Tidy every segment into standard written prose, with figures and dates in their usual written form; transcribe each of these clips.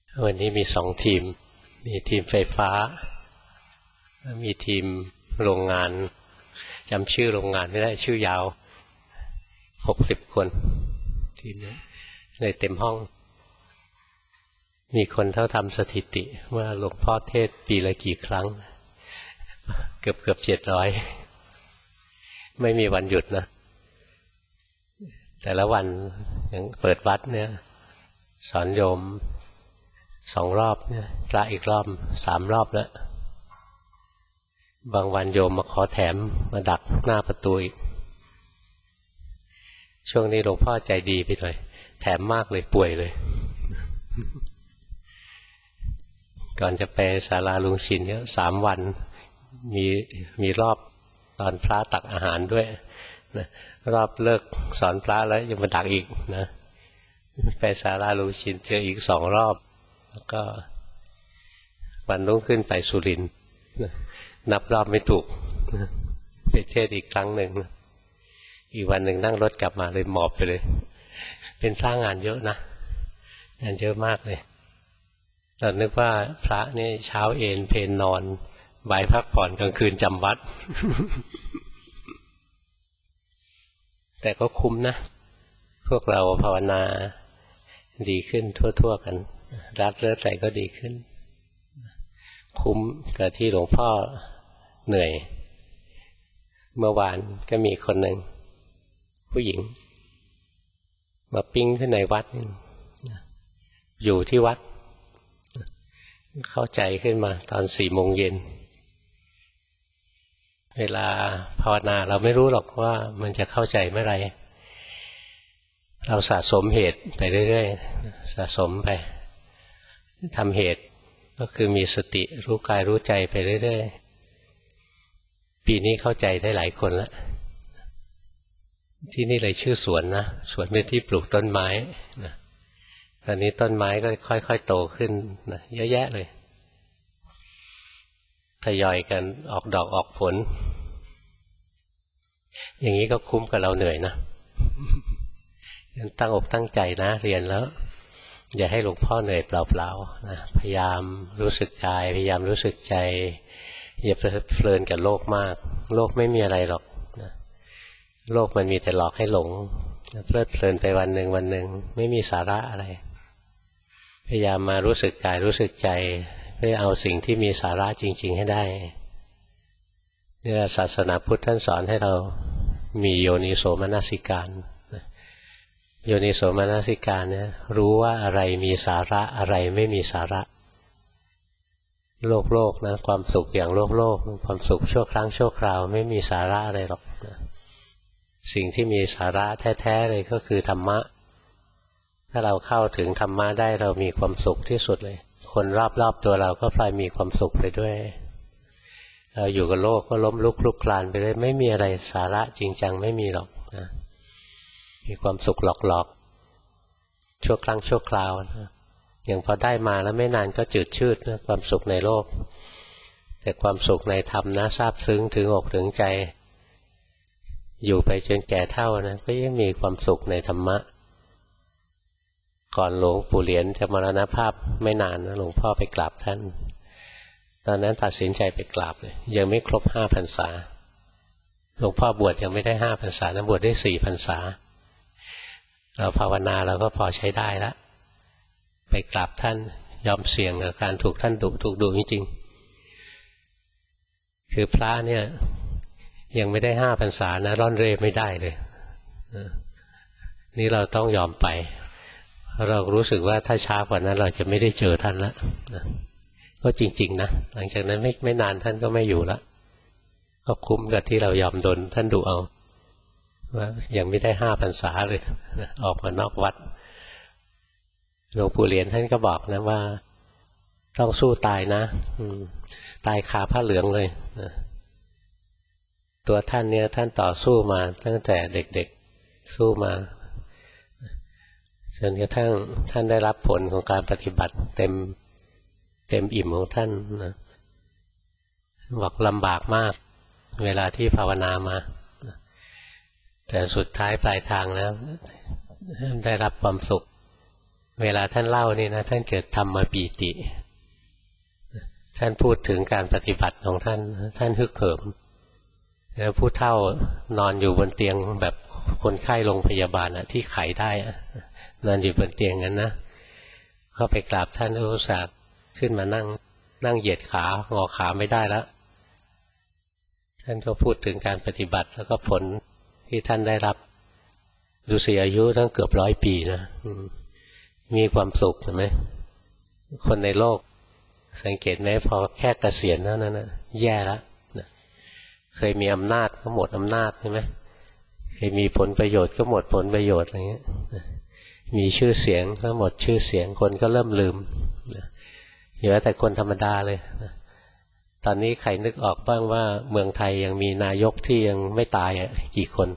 วันนี้มี2 ทีมมีทีมไฟฟ้ามีทีมโรงงานจำชื่อโรงงานไม่ได้ชื่อยาว60 คนทีนี้เลยเต็มห้องมีคนเท่าทำสถิติว่าหลวงพ่อเทศปีละกี่ครั้งเกือบ700ไม่มีวันหยุดนะแต่ละวันอย่างเปิดวัดเนี่ยสอนโยม2 รอบเนี่ยพระอีกรอบ3 รอบแล้วบางวันโยมมาขอแถมมาดักหน้าประตูอีกช่วงนี้หลวงพ่อใจดีไปหน่อยแถมมากเลยป่วยเลยก่อนจะไปศาลาลุงชินเนี่ย3 วันมีรอบตอนพระตักอาหารด้วยนะรอบเลิกสอนพระแล้วยังมาดักอีกนะไปศาลาลุงชินเจออีก2 รอบแล้วก็วันรุ่งขึ้นไปสุรินทร์นับรอบไม่ถูกไปเทศอีกครั้งหนึ่งอีกวันหนึ่งนั่งรถกลับมาเลยหมอบไปเลยเป็นพระงานเยอะนะงานเยอะมากเลยเรานึกว่าพระนี่เช้าเอนเพลนอนบ่ายพักผ่อนกลางคืนจำวัด แต่ก็คุ้มนะพวกเราภาวนาดีขึ้นทั่วๆกันรัดเลือดไหลก็ดีขึ้นคุ้มกับที่หลวงพ่อเหนื่อยเมื่อวานก็มีคนหนึ่งผู้หญิงมาปิ้งขึ้นในวัดอยู่ที่วัดเข้าใจขึ้นมาตอน4 โมงเย็นเวลาภาวนาเราไม่รู้หรอกว่ามันจะเข้าใจเมื่อไหร่เราสะสมเหตุไปเรื่อยๆสะสมไปทำเหตุก็คือมีสติรู้กายรู้ใจไปเรื่อยๆปีนี้เข้าใจได้หลายคนแล้วที่นี่เลยชื่อสวนนะสวนเป็นที่ปลูกต้นไม้นะตอนนี้ต้นไม้ก็ค่อยๆโตขึ้นนะเยอะแยะเลยทยอยกันออกดอกออกผลอย่างนี้ก็คุ้มกับเราเหนื่อยนะตั้งอกตั้งใจนะเรียนแล้วอย่าให้หลวงพ่อเหนื่อยเปล่าๆนะพยายามรู้สึกกายพยายามรู้สึกใจอย่าเพลินกับโลกมากโลกไม่มีอะไรหรอกนะโลกมันมีแต่หลอกให้หลงเพลิดเพลินไปวันหนึ่งไม่มีสาระอะไรพยายามมารู้สึกกายรู้สึกใจเพื่อเอาสิ่งที่มีสาระจริงๆให้ได้เนี่ยศาสนาพุทธท่านสอนให้เรามีโยนิโสมนสิการโยนิโสมนสิการเนี่ยรู้ว่าอะไรมีสาระอะไรไม่มีสาระโลกนะความสุขอย่างโลกความสุขชั่วครั้งชั่วคราวไม่มีสาระอะไรหรอกนะสิ่งที่มีสาระแท้ๆเลยก็คือธรรมะถ้าเราเข้าถึงธรรมะได้เรามีความสุขที่สุดเลยคนรอบๆตัวเราก็พลอยมีความสุขไปด้วยเราอยู่กับโลกก็ล้มลุกคลุกคลานไปเลยไม่มีอะไรสาระจริงจังไม่มีหรอกนะมีความสุขหลอกๆชั่วครั้งชั่วคราวนะอย่างพอได้มาแล้วไม่นานก็จืดชืดนะความสุขในโลกแต่ความสุขในธรรมนะซาบซึ้งถึงอกถึงใจอยู่ไปจนแก่เฒ่านะก็ยังมีความสุขในธรรมะก่อนหลวงปู่เหรียญจะมรณภาพไม่นานนะหลวงพ่อไปกราบท่านตอนนั้นตัดสินใจไปกราบเลยยังไม่ครบ5 พรรษาหลวงพ่อบวชยังไม่ได้5 พรรษานะบวชได้4 พรรษาเราภาวนาเราก็พอใช้ได้แล้วไปกราบท่านยอมเสี่ยงกับการถูกท่านดุถูกดุจริงๆคือพระเนี่ยยังไม่ได้5 พรรษานะร่อนเร่ไม่ได้เลยนี่เราต้องยอมไปเรารู้สึกว่าถ้าช้ากว่านั้นเราจะไม่ได้เจอท่านแล้วก็จริงๆนะหลังจากนั้นไม่นานท่านก็ไม่อยู่แล้วก็คุ้มกับที่เรายอมโดนท่านดุเอาว่ายังไม่ได้5 พรรษาเลยออกมานอกวัดหลวงปู่เหรียญท่านก็บอกนะว่าต้องสู้ตายนะตายคาผ้าเหลืองเลยตัวท่านเนี่ยท่านต่อสู้มาตั้งแต่เด็กๆสู้มาจนกระทั่งท่านได้รับผลของการปฏิบัติเต็มอิ่มของท่านนะบอกลำบากมากเวลาที่ภาวนามาแต่สุดท้ายปลายทางแล้วได้รับความสุขเวลาท่านเล่านี่นะท่านเกิดธรรมปีติท่านพูดถึงการปฏิบัติของท่านท่านฮึกเหิมแล้วผู้เฒ่านอนอยู่บนเตียงแบบคนไข้โรงพยาบาลที่ไขได้นอนอยู่บนเตียงนั้นนะเข้าไปกราบท่านอุตส่าห์ขึ้นมานั่งเหยียดขางอขาไม่ได้แล้วท่านก็พูดถึงการปฏิบัติแล้วก็ผลที่ท่านได้รับดูสิอายุตั้งเกือบ100 ปีนะมีความสุขเห็นไหมคนในโลกสังเกตไหมพอแค่เกษียณเท่านั้นนะแย่แล้วเคยมีอำนาจก็หมดอำนาจใช่ไหมเคยมีผลประโยชน์ก็หมดผลประโยชน์อะไรเงี้ยมีชื่อเสียงก็หมดชื่อเสียงคนก็เริ่มลืมอยู่แต่คนธรรมดาเลยตอนนี้ใครนึกออกบ้างว่าเมืองไทยยังมีนายกที่ยังไม่ตายกี่คน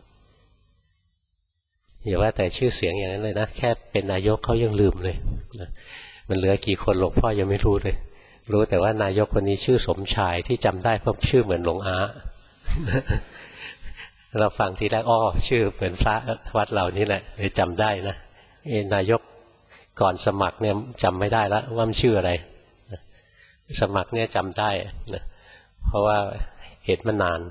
อย่าว่าแต่ชื่อเสียงอย่างนั้นเลยนะแค่เป็นนายกเขายังลืมเลยมันเหลือกี่คนหลวงพ่อยังไม่รู้เลยรู้แต่ว่านายกคนนี้ชื่อสมชายที่จำได้เพราะชื่อเหมือนหลวงอาเราฟังทีแรกชื่อเหมือนพระวัดเรานี่แหละเลยจำได้นะนายกก่อนสมัครเนี่ยจำไม่ได้แล้วว่ามันชื่ออะไรสมัครเนี่ยจำได้นะเพราะว่าเห็นมานาน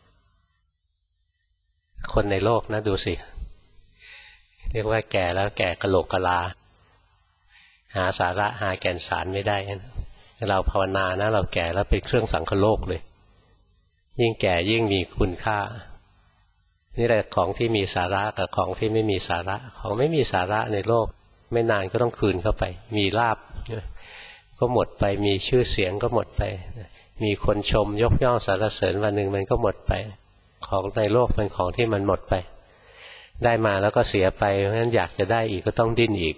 คนในโลกนะดูสิเรียกว่าแก่แล้วแก่กะโหลกกะลาหาสาระหาแก่นสารไม่ได้เราภาวนานะเราแก่แล้วเป็นเครื่องสังคโลกเลยยิ่งแก่ยิ่งมีคุณค่านี่แหละของที่มีสาระกับของที่ไม่มีสาระของไม่มีสาระในโลกไม่นานก็ต้องคืนเข้าไปมีลาภก็หมดไปมีชื่อเสียงก็หมดไปมีคนชมยกย่องสรรเสริญวันหนึ่งมันก็หมดไปของในโลกเป็นของที่มันหมดไปได้มาแล้วก็เสียไปเพราะฉะนั้นอยากจะได้อีกก็ต้องดิ้นอีก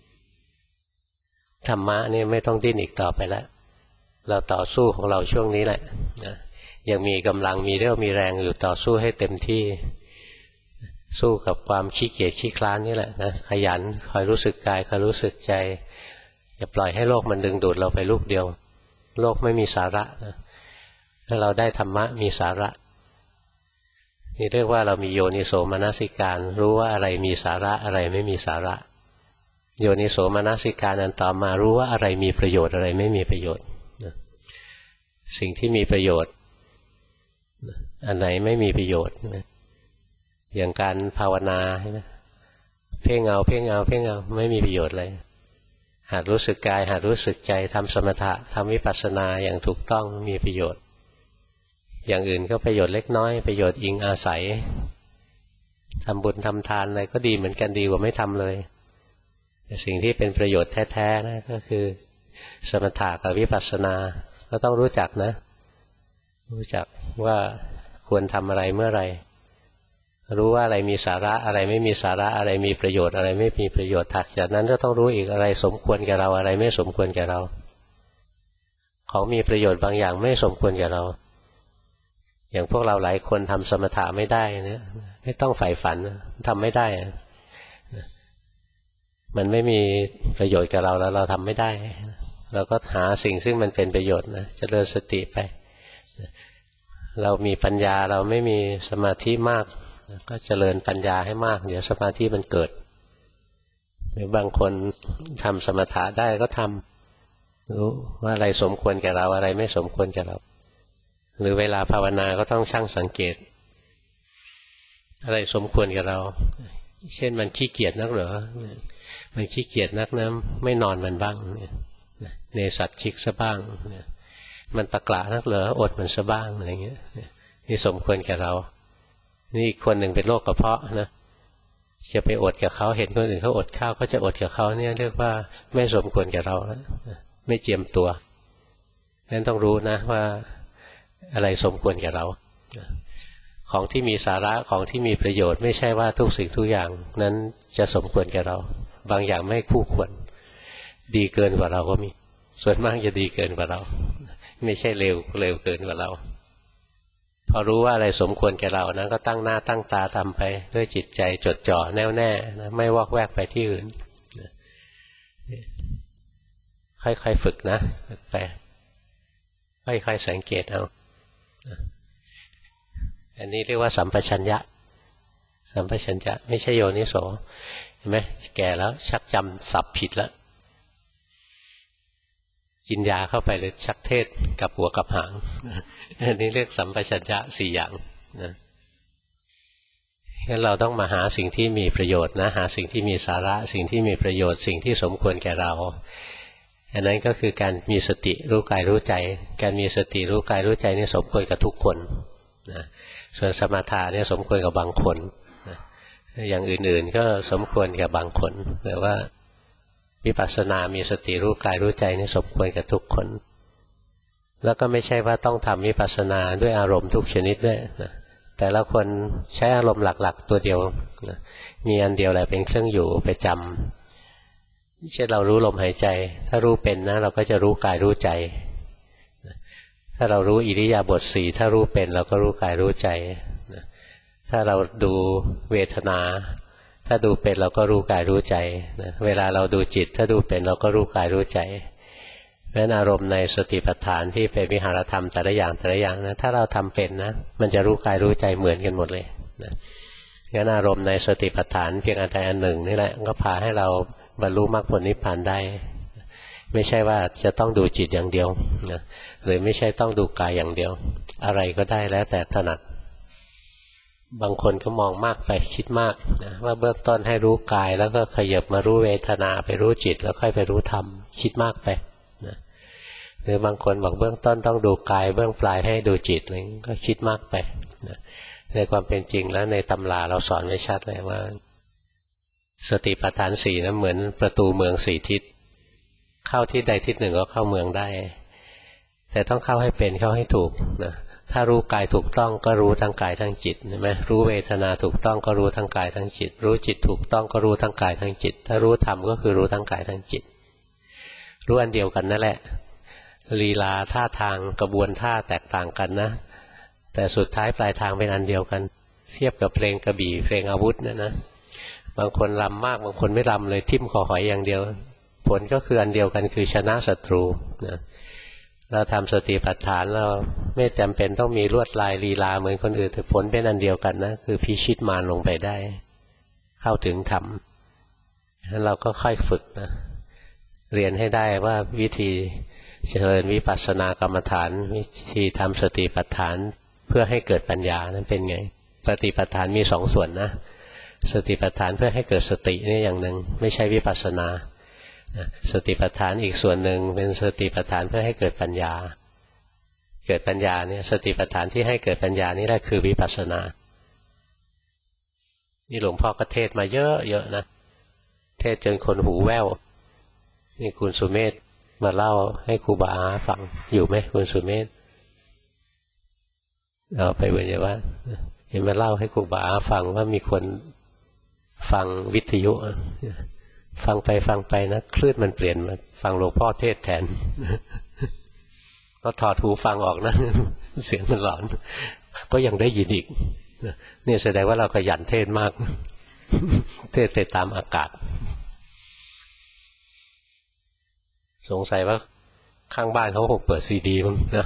ธรรมะนี่ไม่ต้องดิ้นอีกต่อไปแล้วเราต่อสู้ของเราช่วงนี้แหละยังมีกำลังมีเรี่ยวมีแรงอยู่ต่อสู้ให้เต็มที่สู้กับความขี้เกียจขี้คลานนี่แหละนะขยันคอยรู้สึกกายคอยรู้สึกใจอย่าปล่อยให้โลกมันดึงดูดเราไปลูกเดียวโลกไม่มีสาระนะถ้าเราได้ธรรมะมีสาระนี่เรียกว่าเรามีโยนิโสมนสิการรู้ว่าอะไรมีสาระอะไรไม่มีสาระโยนิโสมนสิการอันต่อมารู้ว่าอะไรมีประโยชน์อะไรไม่มีประโยชน์สิ่งที่มีประโยชน์อันไหนไม่มีประโยชน์อย่างการภาวนาใช่ไหมเพ่งเอาไม่มีประโยชน์เลยหัดรู้สึกกายหัดรู้สึกใจทำสมถะทำวิปัสสนาอย่างถูกต้องมีประโยชน์อย่างอื่นก็ประโยชน์เล็กน้อยประโยชน์อิงอาศัยทำบุญทำทานอะไรก็ดีเหมือนกันดีกว่าไม่ทำเลยแต่สิ่งที่เป็นประโยชน์แท้ๆนะก็คือสมถะกับวิปัสสนาก็ต้องรู้จักนะรู้จักว่าควรทำอะไรเมื่อไหร่รู้ว่าอะไรมีสาระอะไรไม่มีสาระอะไรมีประโยชน์อะไรไม่มีประโยชน์ถัดจากนั้นก็ต้องรู้อีกอะไรสมควรแก่เราอะไรไม่สมควรแก่เราของมีประโยชน์บางอย่างไม่สมควรแก่เราอย่างพวกเราหลายคนทำสมถะไม่ได้เนี่ยไม่ต้องใฝ่ฝันทำไม่ได้มันไม่มีประโยชน์กับเราแล้วเราทำไม่ได้เราก็หาสิ่งซึ่งมันเป็นประโยชน์นะเจริญสติไปเรามีปัญญาเราไม่มีสมาธิมากก็เจริญปัญญาให้มากเดี๋ยวสมาธิมันเกิดหรือบางคนทำสมถะได้ก็ทำรู้ว่าอะไรสมควรแก่เราอะไรไม่สมควรแก่เราหรือเวลาภาวนาก็ต้องชั่งสังเกตอะไรสมควรกับเราเช่นมันขี้เกียจนักเหรอมันขี้เกียจนักนะไม่นอนมันบ้างเนสัตชิกซะบ้างมันตะกละนักเหรออดมันซะบ้างอะไรเงี้ยนี่สมควรแก่เรานี่คนหนึ่งเป็นโรคกระเพาะนะจะไปอดกับเขาเห็นคนอื่นเขาอดข้าวก็จะอดกับเขาเนี่ยเรียกว่าไม่สมควรแก่เราแล้วไม่เจียมตัวนั้นต้องรู้นะว่าอะไรสมควรแก่เราของที่มีสาระของที่มีประโยชน์ไม่ใช่ว่าทุกสิ่งทุกอย่างนั้นจะสมควรแก่เราบางอย่างไม่คู่ควรดีเกินกว่าเราก็มีส่วนมากจะดีเกินกว่าเราไม่ใช่เร็วเกินกว่าเราพอรู้ว่าอะไรสมควรแก่เรานั้นก็ตั้งหน้าตั้งตาทำไปด้วยจิตใจจดจ่อแน่วแน่นะไม่วอกแวกไปที่อื่นค่อยๆฝึกนะฝึกไปค่อยๆสังเกตเอาอันนี้เรียกว่าสัมปชัญญะสัมปชัญญะไม่ใช่โยนิโสเห็นไหมแก่แล้วชักจำศัพท์ผิดแล้วกินยาเข้าไปเลยชักเทศกับหัวกับหางอันนี้เรียกสัมปชัญญะ4อย่างนะงั้นเราต้องมาหาสิ่งที่มีประโยชน์นะหาสิ่งที่มีสาระสิ่งที่มีประโยชน์สิ่งที่สมควรแก่เราอันนั้นก็คือการมีสติรู้กายรู้ใจการมีสติรู้กายรู้ใจนี่สมควรกับทุกคนนะส่วนสมถะเนี่ยสมควรกับบางคนนะอย่างอื่นๆก็สมควรกับบางคนแต่ว่าวิปัสสนามีสติรู้กายรู้ใจนี่สมควรกับทุกคนแล้วก็ไม่ใช่ว่าต้องทำวิปัสสนาด้วยอารมณ์ทุกชนิดด้วยนะแต่ละคนใช้อารมณ์หลักๆตัวเดียวนะมีอันเดียวแหละเป็นเครื่องอยู่ไปจำเช่นเรารู้ลมหายใจถ้ารู้เป็นนะเราก็จะรู้กายรู้ใจถ้าเรารู้อิริยาบถสี่ถ้ารู้เป็นเราก็รู้กายรู้ใจถ้าเราดูเวทนาถ้าดูเป็นเราก็รู้กายรู้ใจเวลาเราดูจิตถ้าดูเป็นเราก็รู้กายรู้ใจเพราะฉะนั้นอารมณ์ในสติปัฏฐานที่เป็นวิหารธรรมแต่ละอย่างนะถ้าเราทำเป็นนะมันจะรู้กายรู้ใจเหมือนกันหมดเลยนะงั้นอารมณ์ในสติปัฏฐานเพียงอันใดอันหนึ่งนี่แหละก็พาให้เราบรรลุมรรคผลนิพพานได้ไม่ใช่ว่าจะต้องดูจิตอย่างเดียวนะหรือไม่ใช่ต้องดูกายอย่างเดียวอะไรก็ได้แล้วแต่ถนัดบางคนก็มองมากไปคิดมากนะว่าเบื้องต้นให้รู้กายแล้วก็ขยับมารู้เวทนาไปรู้จิตแล้วค่อยไปรู้ธรรมคิดมากไปนะหรือบางคนบอกเบื้องต้นต้องดูกายเบื้องปลายให้ดูจิตอะไรก็คิดมากไปนะในความเป็นจริงแล้วในตำราเราสอนไว้ชัดเลยว่าสติปัฏฐานสี่นะเหมือนประตูเมือง4ทิศเข้าทิศใดทิศหนึ่งก็เข้าเมืองได้แต่ต้องเข้าให้เป็นเข้าให้ถูกนะถ้ารู้กายถูกต้องก็รู้ทั้งกายทั้งจิตใช่ไหมรู้เวทนาถูกต้องก็รู้ทั้งกายทั้งจิตรู้จิตถูกต้องก็รู้ทั้งกายทั้งจิตถ้ารู้ธรรมก็คือรู้ทั้งกายทั้งจิตรู้อันเดียวกันนั่นแหละลีลาท่าทางกระบวนท่าแตกต่างกันนะแต่สุดท้ายปลายทางเป็นอันเดียวกันเทียบกับเพลงกระบี่เพลงอาวุธนะบางคนรำมากบางคนไม่รำเลยทิ่มคอหอยอย่างเดียวผลก็คืออันเดียวกันคือชนะศัตรูนะเราทำสติปัฏฐานเราไม่จำเป็นต้องมีลวดลายลีลาเหมือนคนอื่นแต่ผลเป็นอันเดียวกันนะคือพิชิตมารลงไปได้เข้าถึงธรรมเราก็ค่อยฝึกนะเรียนให้ได้ว่าวิธีเจริญวิปัสสนากรรมฐานวิธีทำสติปัฏฐานเพื่อให้เกิดปัญญานั้นเป็นไงสติปัฏฐานมี2 ส่วนนะสติปัฏฐานเพื่อให้เกิดสตินี่อย่างหนึ่งไม่ใช่วิปัสสนาสติปัฏฐานอีกส่วนหนึ่งเป็นสติปัฏฐานเพื่อให้เกิดปัญญาเกิดปัญญาเนี่ยสติปัฏฐานที่ให้เกิดปัญญานี่แหละคือวิปัสสนานี่หลวงพ่อก็เทศมาเยอะนะเทศจนคนหูแว่วนี่คุณสุเมธมาเล่าให้ครูบาอาฟังอยู่ไหมคุณสุเมธเอาไปเวรว่าเห็นมาเล่าให้ครูบาอาฟังว่ามีคนฟังวิทยุฟังไปนะคลื่นมันเปลี่ยนมาฟังหลวงพ่อเทศแทนก็ถอดหูฟังออกนะเสียงมันหลอนก็ยังได้ยินอีกนี่แสดงว่าเราขยันเทศมากเทศไปตามอากาศสงสัยว่าข้างบ้านเขาคงเปิดซีดีมั้งนะ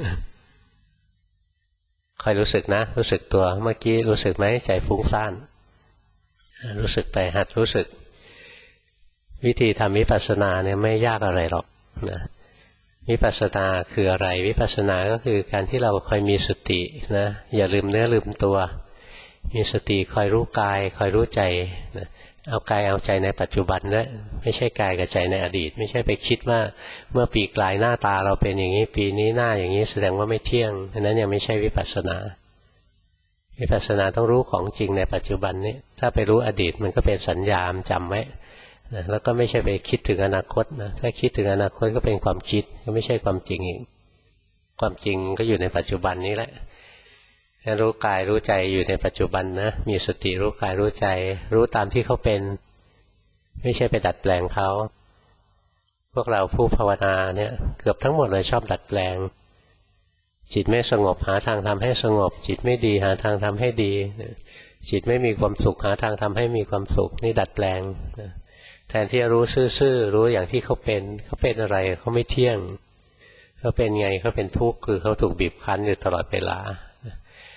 คอยรู้สึกนะรู้สึกตัวเมื่อกี้รู้สึกไหมใจฟุ้งซ่านรู้สึกไปหัดรู้สึกวิธีทำวิปัสสนาเนี่ยไม่ยากอะไรหรอกนะวิปัสสนาคืออะไรวิปัสสนาก็คือการที่เราคอยมีสตินะอย่าลืมเนื้อลืมตัวมีสติคอยรู้กายคอยรู้ใจนะเอากายเอาใจในปัจจุบันด้วยไม่ใช่กายกับใจในอดีตไม่ใช่ไปคิดว่าเมื่อปีกลายหน้าตาเราเป็นอย่างนี้ปีนี้หน้าอย่างนี้แสดงว่าไม่เที่ยงอันนั้นยังไม่ใช่วิปัสสนาวิปัสสนาต้องรู้ของจริงในปัจจุบันนี้ถ้าไปรู้อดีตมันก็เป็นสัญญาจำไว้นะแล้วก็ไม่ใช่ไปคิดถึงอนาคตนะถ้าคิดถึงอนาคตก็เป็นความคิดก็ไม่ใช่ความจริงอีกความจริงก็อยู่ในปัจจุบันนี้แหละรู้กายรู้ใจอยู่ในปัจจุบันนะมีสติรู้กายรู้ใจรู้ตามที่เขาเป็นไม่ใช่ไปดัดแปลงเขาพวกเราผู้ภาวนาเนี่ยเกือบทั้งหมดเลยชอบดัดแปลงจิตไม่สงบหาทางทำให้สงบจิตไม่ดีหาทางทำให้ดีจิตไม่มีความสุขหาทางทำให้มีความสุขนี่ดัดแปลงแทนที่จะรู้ซื่อๆรู้อย่างที่เขาเป็นอะไรเขาไม่เที่ยงเขาเป็นไงเขาเป็นทุกข์คือเขาถูกบีบคั้นอยู่ตลอดเวลา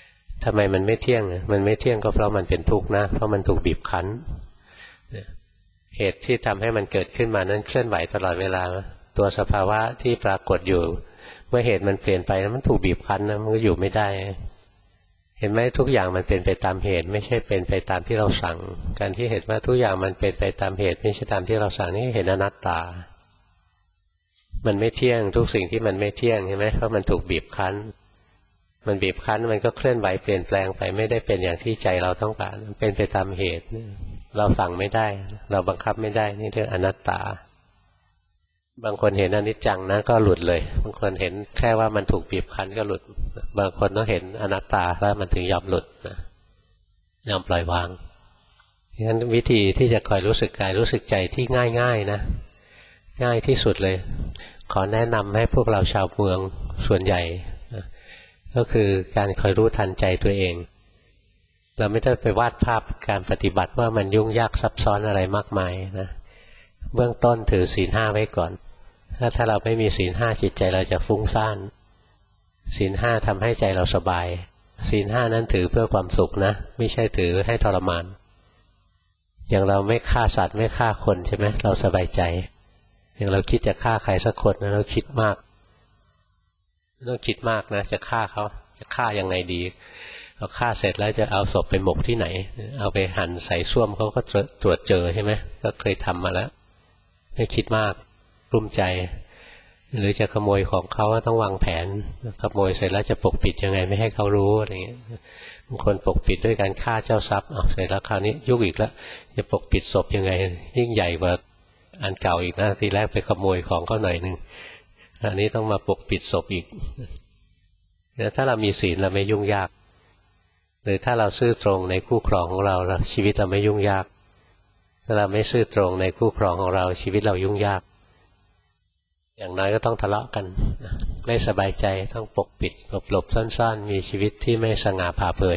ทำไมมันไม่เที่ยงมันไม่เที่ยงก็เพราะมันเป็นทุกข์นะเพราะมันถูกบีบคั้นเหตุที่ทำให้มันเกิดขึ้นมานั้นเคลื่อนไหวตลอดเวลาตัวสภาวะที่ปรากฏอยู่เมื่อเหตุมันเปลี่ยนไปแล้วมันถูกบีบคั้นนะมันก็อยู่ไม่ได้เห็นไหมทุกอย่างมันเป็นไปตามเหตุไม่ใช่เป็นไปตามที่เราสั่งการที่เห็นว่าทุกอย่างมันเป็นไปตามเหตุไม่ใช่ตามที่เราสั่งนี่เห็นอนัตตามันไม่เที่ยงทุกสิ่งที่มันไม่เที่ยงใช่ไหมเพราะมันถูกบีบคั้นมันบีบคั้นมันก็เคลื่อนไหวเปลี่ยนแปลงไปไม่ได้เป็นอย่างที่ใจเราต้องการมันเป็นไปตามเหตุเราสั่งไม่ได้เราบังคับไม่ได้นี่เรียกอนัตตาบางคนเห็นอนิจจังนะก็หลุดเลยบางคนเห็นแค่ว่ามันถูกบีบคั้นก็หลุดบางคนต้องเห็นอนัตตาแล้วมันถึงยอมหลุดนะยอมปล่อยวางงั้นวิธีที่จะคอยรู้สึกกายรู้สึกใจที่ง่ายๆนะง่ายที่สุดเลยขอแนะนำให้พวกเราชาวเมืองส่วนใหญ่นะก็คือการคอยรู้ทันใจตัวเองเราไม่ต้องไปวาดภาพการปฏิบัติว่ามันยุ่งยากซับซ้อนอะไรมากมายนะเบื้องต้นถือศีลห้าไว้ก่อนถ้าเราไม่มีศีลห้าจิตใจเราจะฟุ้งซ่านศีลห้าทำให้ใจเราสบายศีลห้านั้นถือเพื่อความสุขนะไม่ใช่ถือให้ทรมานอย่างเราไม่ฆ่าสัตว์ไม่ฆ่าคนใช่ไหมเราสบายใจอย่างเราคิดจะฆ่าใครสักคนนะเราคิดมากต้องคิดมากนะจะฆ่าเขาจะฆ่ายังไงดีเราฆ่าเสร็จแล้วจะเอาศพไปหมกที่ไหนเอาไปหั่นใส่ส้วมเขาก็ตรวจเจอใช่ไหมก็เคยทำมาแล้วไม่คิดมากกลุ้มใจหรือจะขโมยของเขาก็ต้องวางแผนขโมยเสร็จแล้วจะปกปิดยังไงไม่ให้เขารู้อะไรเงี้ยบางคนปกปิดด้วยการฆ่าเจ้าทรัพย์เสร็จแล้วคราวนี้ยุ่งอีกแล้วจะปกปิดศพยังไงยิ่งใหญ่กว่าอันเก่าอีกนะทีแรกไปขโมยของเขาหน่อยนึงอันนี้ต้องมาปกปิดศพอีกแล้วถ้าเรามีศีลเราไม่ยุ่งยากหรือถ้าเราซื่อตรงในคู่ครองของเราชีวิตเราไม่ยุ่งยากถ้าเราไม่ซื่อตรงในคู่ครองของเราชีวิตเรายุ่งยากอย่างน้อยก็ต้องทะเลาะกันไม่สบายใจต้องปกปิดหลบซ่อนๆมีชีวิตที่ไม่สง่าผ่าเผย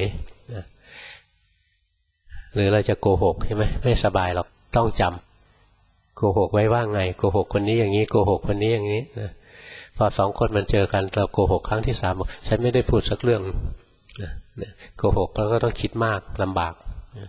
หรือเราจะโกหกใช่ไหมไม่สบายหรอกต้องจำโกหกไว้ว่าไงโกหกคนนี้อย่างนี้โกหกคนนี้อย่างนี้นะพอสองคนมันเจอกันเราโกหกครั้งที่สามบอกฉันไม่ได้พูดสักเรื่องโกหกแล้วก็ต้องคิดมากลำบาก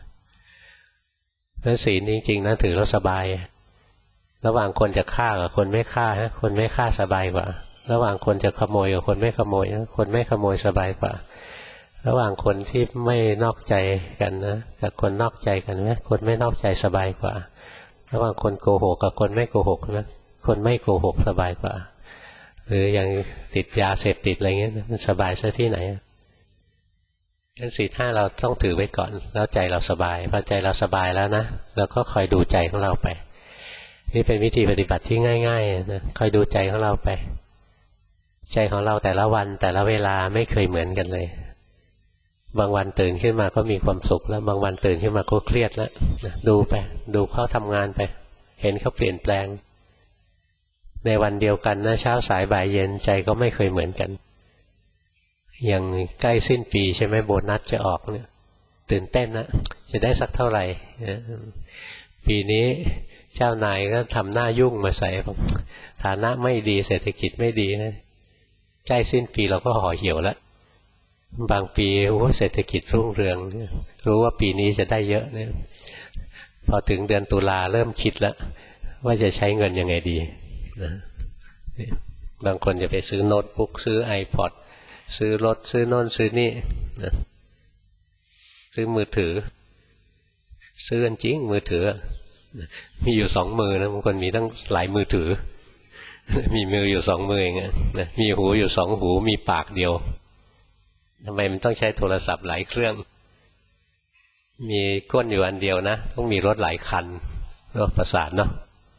เพราะศีลจริงๆนะถือแล้วสบายระหว่างคนจะฆ่ากับคนไม่ฆ่าคนไม่ฆ่าสบายกว่าระหว่างคนจะขโมยกับคนไม่ขโมยคนไม่ขโมยสบายกว่าระหว่างคนที่ไม่นอกใจกันนะกับคนนอกใจกันไหมคนไม่นอกใจสบายกว่าระหว่างคนโกหกกับคนไม่โกหกนะคนไม่โกหกสบายกว่าหรืออย่างติดยาเสพติดอะไรเงี้ยมันสบายซะที่ไหนงั้นศีลห้าเราต้องถือไว้ก่อนแล้วใจเราสบายพอใจเราสบายแล้วนะเราก็คอยดูใจของเราไปนี่เป็นวิธีปฏิบัติที่ง่ายๆนะคอยดูใจของเราไปใจของเราแต่ละวันแต่ละเวลาไม่เคยเหมือนกันเลยบางวันตื่นขึ้นมาก็มีความสุขแล้วบางวันตื่นขึ้นมาก็เครียดแล้วดูไปดูเขาทำงานไปเห็นเขาเปลี่ยนแปลงในวันเดียวกันนะเช้าสายบ่ายเย็นใจก็ไม่เคยเหมือนกันอย่างใกล้สิ้นปีใช่ไหมโบนัสจะออกเนี่ยตื่นเต้นนะจะได้สักเท่าไหร่ปีนี้เจ้านายก็ทำหน้ายุ่งมาใส่ผมฐานะไม่ดีเศรษฐกิจไม่ดีนะใกล้สิ้นปีเราก็ห่อเหี่ยวแล้วบางปีโอ้เศรษฐกิจรุ่งเรืองรู้ว่าปีนี้จะได้เยอะเนี่ยพอถึงเดือนตุลาเริ่มคิดแล้วว่าจะใช้เงินยังไงดีนะบางคนจะไปซื้อโน้ตบุ๊กซื้อ iPod ซื้อรถซื้อโน่นซื้อนี่นะซื้อมือถือซื้อกันจริงมือถือมีอยู่สองมือนะบางคนมีตั้งหลายมือถือมีมืออยู่สองมือเองนะมีหูอยู่สองหูมีปากเดียวทำไมมันต้องใช้โทรศัพท์หลายเครื่องมีก้นอยู่อันเดียวนะต้องมีรถหลายคันก็ประสาทเนาะ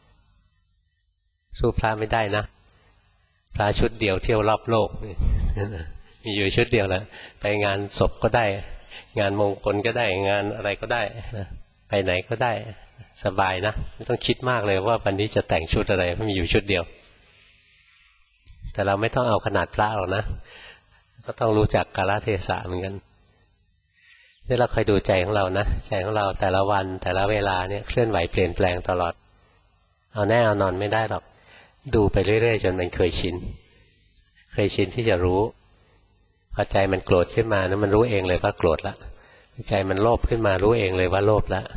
สู้พระไม่ได้นะพระชุดเดียวเที่ยวรอบโลกมีอยู่ชุดเดียวแหละไปงานศพก็ได้งานมงคลก็ได้งานอะไรก็ได้ไปไหนก็ได้สบายนะไม่ต้องคิดมากเลยว่าวันนี้จะแต่งชุดอะไรเพราะมีอยู่ชุดเดียวแต่เราไม่ต้องเอาขนาดพระหรอกนะก็ต้องรู้จักกาลเทศะเหมือนกันนี่เราคอยดูใจของเรานะใจของเราแต่ละวันแต่ละเวลาเนี่ยเคลื่อนไหวเปลี่ยนแปลงตลอดเอาแน่เอานอนไม่ได้หรอกดูไปเรื่อยๆจนมันเคยชินที่จะรู้พออใจมันโกรธขึ้นมานะมันรู้เองเลยว่าโกรธละใจมันโลภขึ้นมารู้เองเลยว่าโลภละ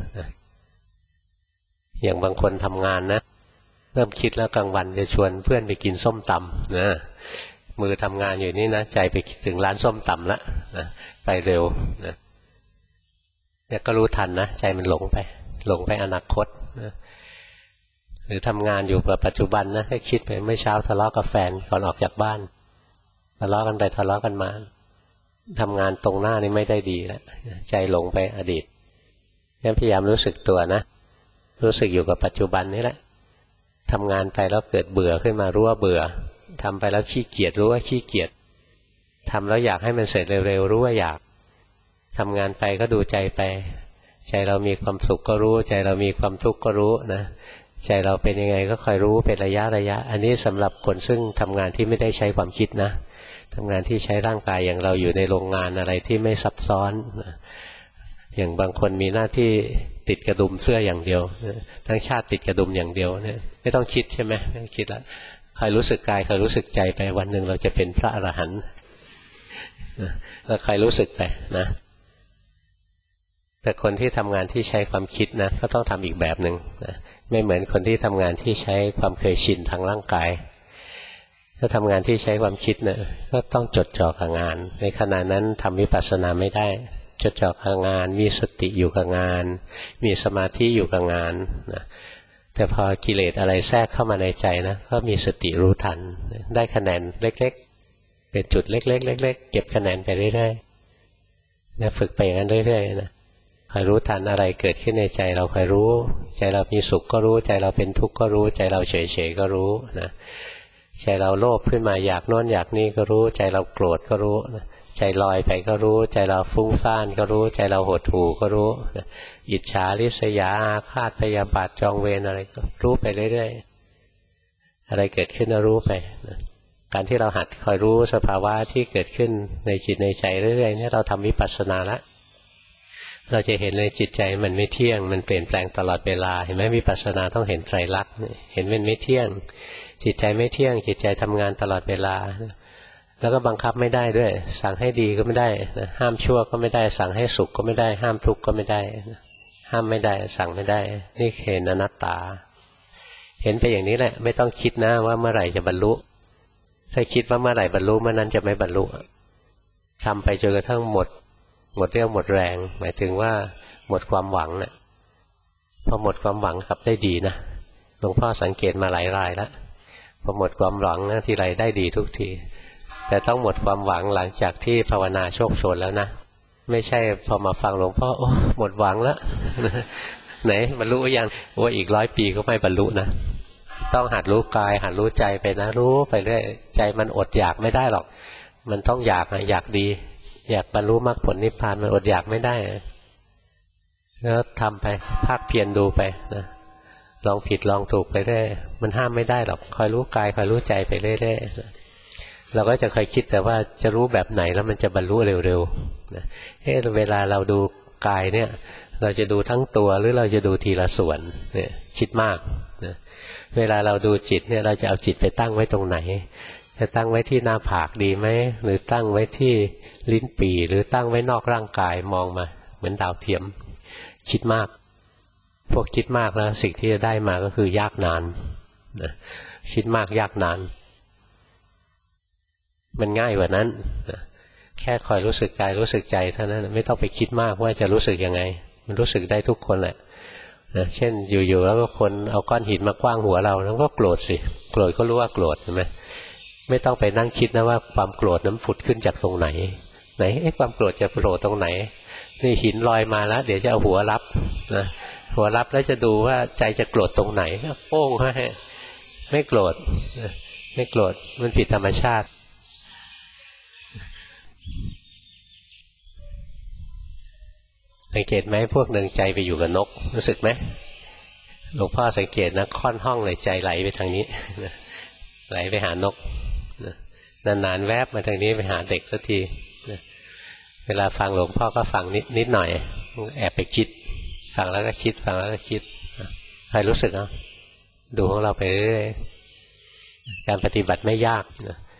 อย่างบางคนทำงานนะเริ่มคิดแล้วกลางวันจะชวนเพื่อนไปกินส้มตำนะมือทำงานอยู่นี่นะใจไปถึงร้านส้มตำแล้วนะไปเร็วนะเนี่ยก็รู้ทันนะใจมันหลงไปอนาคตนะหรือทำงานอยู่กับปัจจุบันนะให้คิดไปเมื่อเช้าทะเลาะกับแฟนก่อนออกจากบ้านทะเลาะกันไปทะเลาะกันมาทำงานตรงหน้านี่ไม่ได้ดีแล้วใจหลงไปอดีตงั้นพยายามรู้สึกตัวนะรู้สึกอยู่กับปัจจุบันนี่แหละทำงานไปแล้วเกิดเบื่อขึ้นมารู้ว่าเบื่อทำไปแล้วขี้เกียจรู้ว่าขี้เกียจทำแล้วอยากให้มันเสร็จเร็วๆรู้ว่าอยากทำงานไปก็ดูใจไปใจเรามีความสุขก็รู้ใจเรามีความทุกข์ก็รู้นะใจเราเป็นยังไงก็คอยรู้เป็นระยะอันนี้สำหรับคนซึ่งทำงานที่ไม่ได้ใช้ความคิดนะทำงานที่ใช้ร่างกายอย่างเราอยู่ในโรงงานอะไรที่ไม่ซับซ้อนอย่างบางคนมีหน้าที่ติดกระดุมเสื้ออย่างเดียวทั้งชาติติดกระดุมอย่างเดียวเนี่ยไม่ต้องคิดใช่ไหมไม่ต้องคิดแล้วคอยรู้สึกกายคอยรู้สึกใจไปวันหนึ่งเราจะเป็นพระอรหันต์แล้วคอยรู้สึกไปนะแต่คนที่ทำงานที่ใช้ความคิดนะก็ต้องทำอีกแบบหนึ่งนะไม่เหมือนคนที่ทำงานที่ใช้ความเคยชินทางร่างกายถ้าทำงานที่ใช้ความคิดเนี่ยก็ต้องจดจ่อกับงานในขณะนั้นทำวิปัสสนาไม่ได้จดจ่อกับงานมีสติอยู่กับงานมีสมาธิอยู่กับงานนะแต่พอกิเลสอะไรแทรกเข้ามาในใจนะก็มีสติรู้ทันได้คะแนนเล็กๆเป็นจุดเล็กๆเล็กๆเก็บคะแนนไปเรื่อยๆนะฝึกไปอย่างนั้นเรื่อยๆนะคอยรู้ทันอะไรเกิดขึ้นในใจเราคอยรู้ใจเรามีสุขก็รู้ใจเราเป็นทุกข์ก็รู้ใจเราเฉยๆก็รู้นะใจเราโลภขึ้นมาอยากโน้นอยากนี่ก็รู้ใจเราโกรธก็รู้ใจลอยไปก็รู้ใจเราฟุ้งซ่านก็รู้ใจเราหดหู่ก็รู้อิจฉาริษยาอาฆาตพยาบาทจองเวรอะไรก็รู้ไปเรื่อยๆอะไรเกิดขึ้นก็รู้ไปการที่เราหัดคอยรู้สภาวะที่เกิดขึ้นในจิตในใจเรื่อยๆนี่เราทำวิปัสสนาละเราจะเห็นเลยจิตใจมันไม่เที่ยงมันเปลี่ยนแปลงตลอดเวลาเห็นไหมวิปัสสนาต้องเห็นไตรลักษณ์เห็นมันไม่เที่ยงจิตใจไม่เที่ยงจิตใจทำงานตลอดเวลาแล้วก็บังคับไม่ได้ด้วยสั่งให้ดีก็ไม่ได้ห้ามชั่วก็ไม่ได้สั่งให้สุขก็ไม่ได้ห้ามทุกข์ก็ไม่ได้ห้ามไม่ได้สั่งไม่ได้นี่เห็นอนัตตาเห็นไปอย่างนี้แหละไม่ต้องคิดนะว่าเมื่อไหร่จะบรรลุถ้าคิดว่าเมื่อไหร่บรรลุเมื่อนั้นจะไม่บรรลุทำไปจนกระทั่งหมดเรี่ยวหมดแรงหมายถึงว่าหมดความหวังน่ะพอหมดความหวังกลับได้ดีนะหลวงพ่อสังเกตมาหลายรายแล้วพอหมดความหวังนะทีไรได้ดีทุกทีแต่ต้องหมดความหวังหลังจากที่ภาวนาโชคโชนแล้วนะไม่ใช่พอมาฟังหลวงพ่อโอ้หมดหวังแล้วไหนบรรลุยังโอ้อีก100 ปีก็ไม่บรรลุนะต้องหัดรู้กายหัดรู้ใจไปนะรู้ไปเรื่อยใจมันอดอยากไม่ได้หรอกมันต้องอยากอยากดีอยากบรรลุมรรคผลนิพพานมันอดอยากไม่ได้แล้วทำไปภาคเพียรดูไปนะลองผิดลองถูกไปเรื่อยมันห้ามไม่ได้หรอกคอยรู้กายคอยรู้ใจไปเรื่อยๆเราก็จะเคยคิดแต่ว่าจะรู้แบบไหนแล้วมันจะบรรลุเร็วๆนะเวลาเราดูกายเนี่ยเราจะดูทั้งตัวหรือเราจะดูทีละส่วนเนี่ยคิดมากนะเวลาเราดูจิตเนี่ยเราจะเอาจิตไปตั้งไว้ตรงไหนจะตั้งไว้ที่หน้าผากดีไหมหรือตั้งไว้ที่ลิ้นปี่หรือตั้งไว้นอกร่างกายมองมาเหมือนดาวเทียมคิดมากพวกคิดมากแล้วสิ่งที่จะได้มาก็คือยากนานนะคิดมากยากนานมันง่ายกว่านั้นนะแค่คอยรู้สึกกายรู้สึกใจเท่านั้นไม่ต้องไปคิดมากว่าจะรู้สึกยังไงมันรู้สึกได้ทุกคนแหละนะเช่นอยู่ๆแล้วก็คนเอาก้อนหินมากว้างหัวเราแล้วก็โกรธสิโกรธก็รู้ว่าโกรธใช่ไหมไม่ต้องไปนั่งคิดนะว่าความโกรธนั้นผุดขึ้นจากตรงไหนความโกรธจะโผล่ตรงไหนนี่หินลอยมาแล้วเดี๋ยวจะเอาหัวรับนะหัวรับแล้วจะดูว่าใจจะโกรธตรงไหนโป้งให้ไม่โกรธไม่โกรธมันผิดธรรมชาติสังเกตไหมพวกหนึ่งใจไปอยู่กับนกรู้สึกไหมหลวงพ่อสังเกตนะค่อนห้องเลยใจไหลไปทางนี้ไหลไปหานกนานๆแวบมาทางนี้ไปหาเด็กสักทีเวลาฟังหลวงพ่อก็ฟังนิดหน่อยแอบไปคิดฟังแล้วก็คิดฟังแล้วก็คิดใครรู้สึกดูของเราไปเรื่อยการปฏิบัติไม่ยาก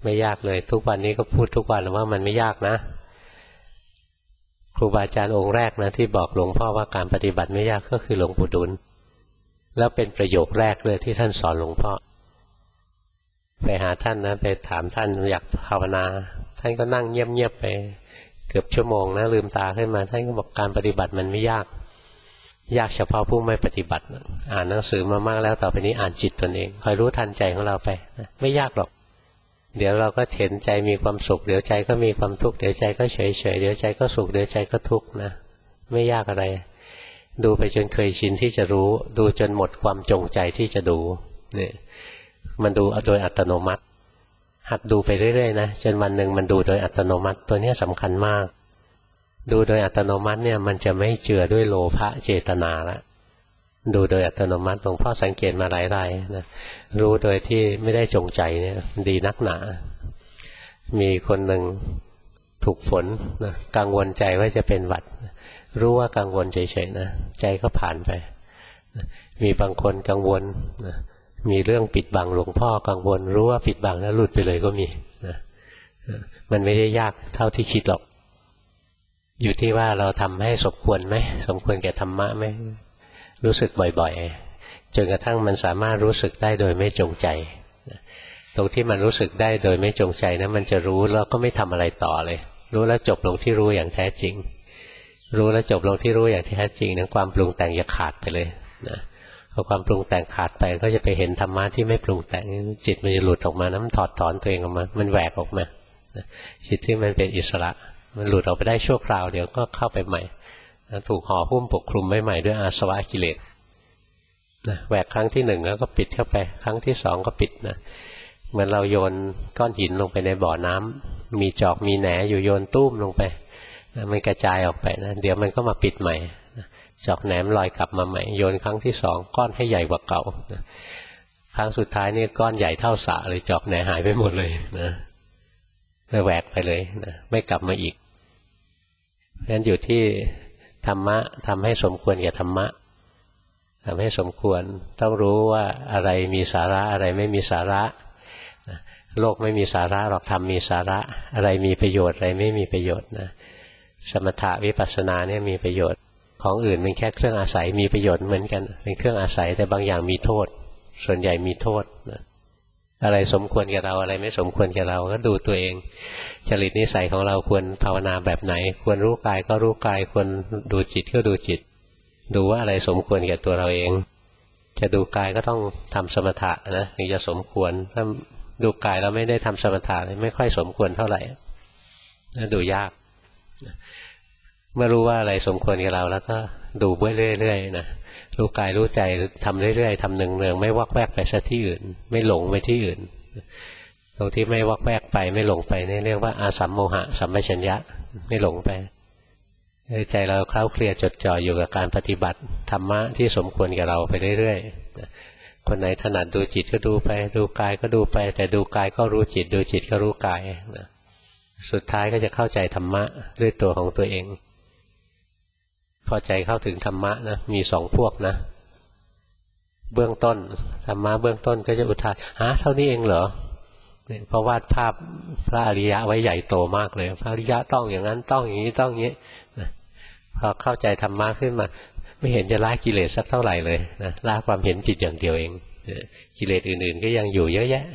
ไม่ยากเลยทุกวันนี้ก็พูดทุกวันว่ามันไม่ยากนะครูบาอาจารย์องค์แรกนะที่บอกหลวงพ่อว่าการปฏิบัติไม่ยากก็คือหลวงปู่ดุลแล้วเป็นประโยคแรกเลยที่ท่านสอนหลวงพ่อไปหาท่านนะไปถามท่านอยากภาวนาท่านก็นั่งเงียบๆไปเกือบชั่วโมงนะลืมตาขึ้นมาท่านก็บอกการปฏิบัติมันไม่ยากเฉพาะผู้ไม่ปฏิบัติอ่านหนังสือมามากแล้วต่อไปนี้อ่านจิตตนเองคอยรู้ทันใจของเราไปไม่ยากหรอกเดี๋ยวเราก็เห็นใจมีความสุขเดี๋ยวใจก็มีความทุกข์เดี๋ยวใจก็เฉยเฉยเดี๋ยวใจก็สุขเดี๋ยวใจก็ทุกข์นะไม่ยากอะไรดูไปจนเคยชินที่จะรู้ดูจนหมดความจงใจที่จะดูเนี่ยมันดูโดยอัตโนมัติหัดดูไปเรื่อยๆนะจนวันหนึ่งมันดูโดยอัตโนมัติตัวนี้สำคัญมากดูโดยอัตโนมัติเนี่ยมันจะไม่เจือด้วยโลภะเจตนาละดูโดยอัตโนมัติหลวงพ่อสังเกตมาหลายรายนะรู้โดยที่ไม่ได้จงใจเนี่ยดีนักหนามีคนหนึ่งถูกฝนนะกังวลใจว่าจะเป็นหวัดรู้ว่ากังวลเฉยๆนะใจก็ผ่านไปมีบางคนกังวลนะมีเรื่องปิดบังหลวงพ่อกังวลรู้ว่าปิดบังแล้วหลุดไปเลยก็มีนะมันไม่ได้ยากเท่าที่คิดหรอกอยู่ที่ว่าเราทำให้สมควรไหมสมควรแก่ธรรมะไหมรู้สึกบ่อยๆจนกระทั่งมันสามารถรู้สึกได้โดยไม่จงใจตรงที่มันรู้สึกได้โดยไม่จงใจนะมันจะรู้แล้วก็ไม่ทำอะไรต่อเลยรู้แล้วจบลงที่รู้อย่างแท้จริงรู้แล้วจบลงที่รู้อย่างแท้จริงนั้นความปรุงแต่งจะขาดไปเลยนะพอความปรุงแต่งขาดไปก็จะไปเห็นธรรมะที่ไม่ปรุงแต่งจิตมันจะหลุดออกมานะมันถอดถอนตัวเองออกมามันแหวกออกมาจิตที่มันเป็นอิสระมันหลุดออกไปได้ชั่วคราวเดี๋ยวก็เข้าไปใหม่ถูกห่อหุ้มปกคลุมไว้ใหม่ด้วยอาสวะกิเลสแหวกครั้งที่หนึ่งแล้วก็ปิดเข้าไปครั้งที่สองก็ปิดนะเหมือนเราโยนก้อนหินลงไปในบ่อน้ำมีจอกมีแหนอยู่โยนตุ้มลงไปมันกระจายออกไปนะเดี๋ยวมันก็มาปิดใหม่จอกแหนมลอยกลับมาใหม่โยนครั้งที่สองก้อนให้ใหญ่กว่าเก่าครั้งสุดท้ายนี่ก้อนใหญ่เท่าสระเลยจอกแหนหายไปหมดเลยนะแหวกไปเลยนะไม่กลับมาอีกเพราะฉะนั้นอยู่ที่ธรรมะทำให้สมควรแก่ธรรมะทำให้สมควรต้องรู้ว่าอะไรมีสาระอะไรไม่มีสาระโลกไม่มีสาระหรอกธรรมมีสาระอะไรมีประโยชน์อะไรไม่มีประโยชน์นะสมถะวิปัสสนาเนี่ยมีประโยชน์ของอื่นเป็นแค่เครื่องอาศัยมีประโยชน์เหมือนกันเป็นเครื่องอาศัยแต่บางอย่างมีโทษส่วนใหญ่มีโทษนะอะไรสมควรแก่เราอะไรไม่สมควรแก่เราก็ดูตัวเองจริตนิสัยของเราควรภาวนาแบบไหนควรรู้กายก็รู้กายควรดูจิตก็ดูจิตดูว่าอะไรสมควรแก่ตัวเราเองจะดูกายก็ต้องทำสมถะนะถึงจะสมควรถ้าดูกายแล้วไม่ได้ทำสมถะไม่ค่อยสมควรเท่าไหร่ดูยากเมื่อรู้ว่าอะไรสมควรกับเราแล้วก็ดูไปเรื่อยๆนะรู้กายรู้ใจทำเรื่อยๆทำเนืองๆไม่วักแวกไปซะที่อื่นไม่หลงไปที่อื่นตรงที่ไม่วักแวกไปไม่หลงไปนี่เรียกว่าอาสัมโมหะสัมปชัญญะไม่หลงไปใจเราเคล้าเคลียจดจ่ออยู่กับการปฏิบัติธรรมะที่สมควรกับเราไปเรื่อยๆคนไหนถนัดดูจิตก็ดูไปดูกายก็ดูไปแต่ดูกายก็รู้จิตดูจิตก็รู้กายนะสุดท้ายก็จะเข้าใจธรรมะด้วยตัวของตัวเองพอใจเข้าถึงธรรมะนะมีสองพวกนะเบื้องต้นธรรมะเบื้องต้นก็จะอุทานเท่านี้เองเหรอเพราะวาดภาพพระอริยะไว้ใหญ่โตมากเลยพระอริยะต้องอย่างนั้นต้องอย่างนี้ต้องอย่างนี้พอเข้าใจธรรมะขึ้นมาไม่เห็นจะละกิเลสสักเท่าไหร่เลยนะละความเห็นผิดอย่างเดียวเองกิเลสอื่นๆก็ยังอยู่เยอะแยะ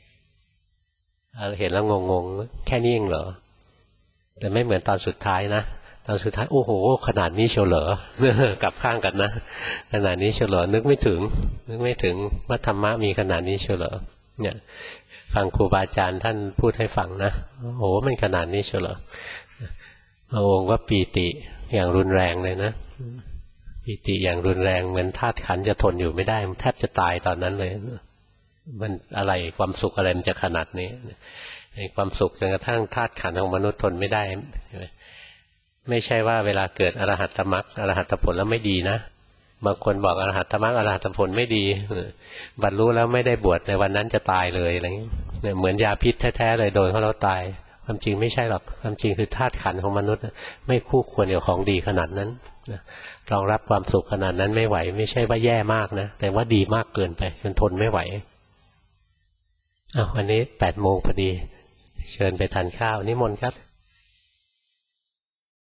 เห็นแล้วงงๆแค่นี้เองเหรอแต่ไม่เหมือนตอนสุดท้ายนะตอนสุดท้ายโอ้โหขนาดนี้เชียวเหรอกลับข้างกันนะขนาดนี้เชียวเหรอนึกไม่ถึงว่าธรรมะมีขนาดนี้เชียวเหรอเนี่ยฟังครูบาอาจารย์ท่านพูดให้ฟังนะโอ้โหมันขนาดนี้เชียวเหรอบางองค์ก็ปีติอย่างรุนแรงเลยนะปีติอย่างรุนแรงเหมือนธาตุขันธ์จะทนอยู่ไม่ได้แทบจะตายตอนนั้นเลยมันอะไรความสุขอะไรมันจะขนาดนี้ความสุขจนกระทั่งธาตุขันธ์ของมนุษย์ทนไม่ได้ไม่ใช่ว่าเวลาเกิดอรหัตมรรคอรหัตผลแล้วไม่ดีนะบางคนบอกอรหัตมรรคอรหัตผลไม่ดีบรรลุแล้วไม่ได้บวชในวันนั้นจะตายเลยอะไรเงี้ยเหมือนยาพิษแท้ๆเลยโดนเขาแล้วตายความจริงไม่ใช่หรอกความจริงคือธาตุขันธ์ของมนุษย์ไม่คู่ควรกับของดีขนาดนั้นรองรับความสุขขนาดนั้นไม่ไหวไม่ใช่ว่าแย่มากนะแต่ว่าดีมากเกินไปจนทนไม่ไหววันนี้8 โมงพอดีเชิญไปทานข้าวนิมนต์ครับ